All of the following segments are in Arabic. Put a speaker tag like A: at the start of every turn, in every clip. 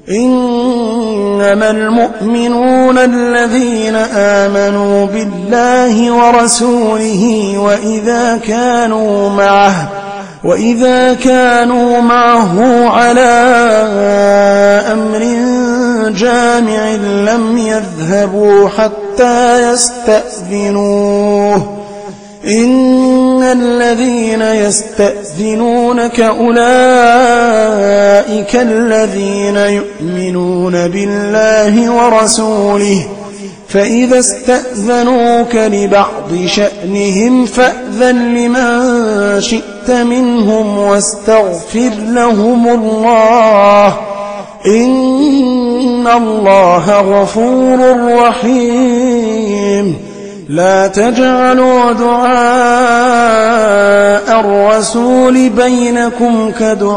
A: إنما المؤمنون الذين آمنوا بالله ورسوله وإذا كانوا معه على أمر جامع لم يذهبوا حتى يستأذنوه. إن الذين يستأذنونك أولئك الذين يؤمنون بالله ورسوله، فإذا استأذنوك لبعض شأنهم فأذن لمن شئت منهم واستغفر لهم الله، إن الله غفور رحيم. لا تجعلوا دعاء الرسول بينكم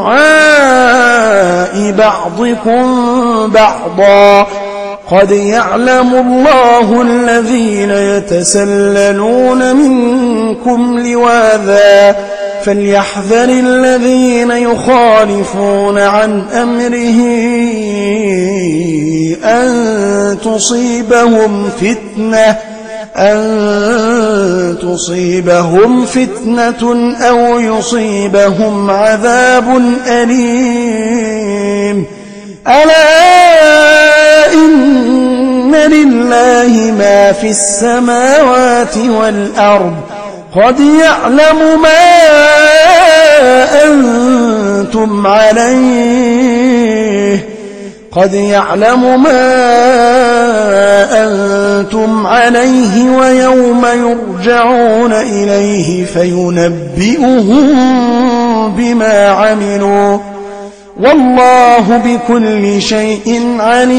A: كدعاء بعضكم بعضا، قد يعلم الله الذين يتسللون منكم لواذا، فليحذر الذين يخالفون عن أمره أن تصيبهم فتنة أو يصيبهم عذاب أليم. ألا إن لله ما في السماوات والأرض، قد يعلم ما أنتم عليه ويوم يرجعون إليه فينبئهم بما عملوا، والله بكل شيء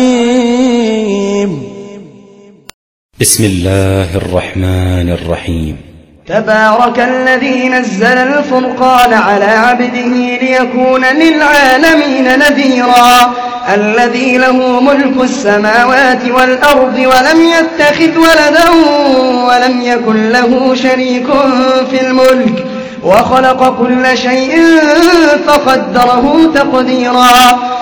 A: عليم.
B: بسم الله الرحمن الرحيم.
C: تبارك الذي نزل الفرقان على عبده ليكون للعالمين نذيرا، الذي له ملك السماوات والأرض ولم يتخذ ولدا ولم يكن له شريك في الملك، وخلق كل شيء فقدره تقديرا.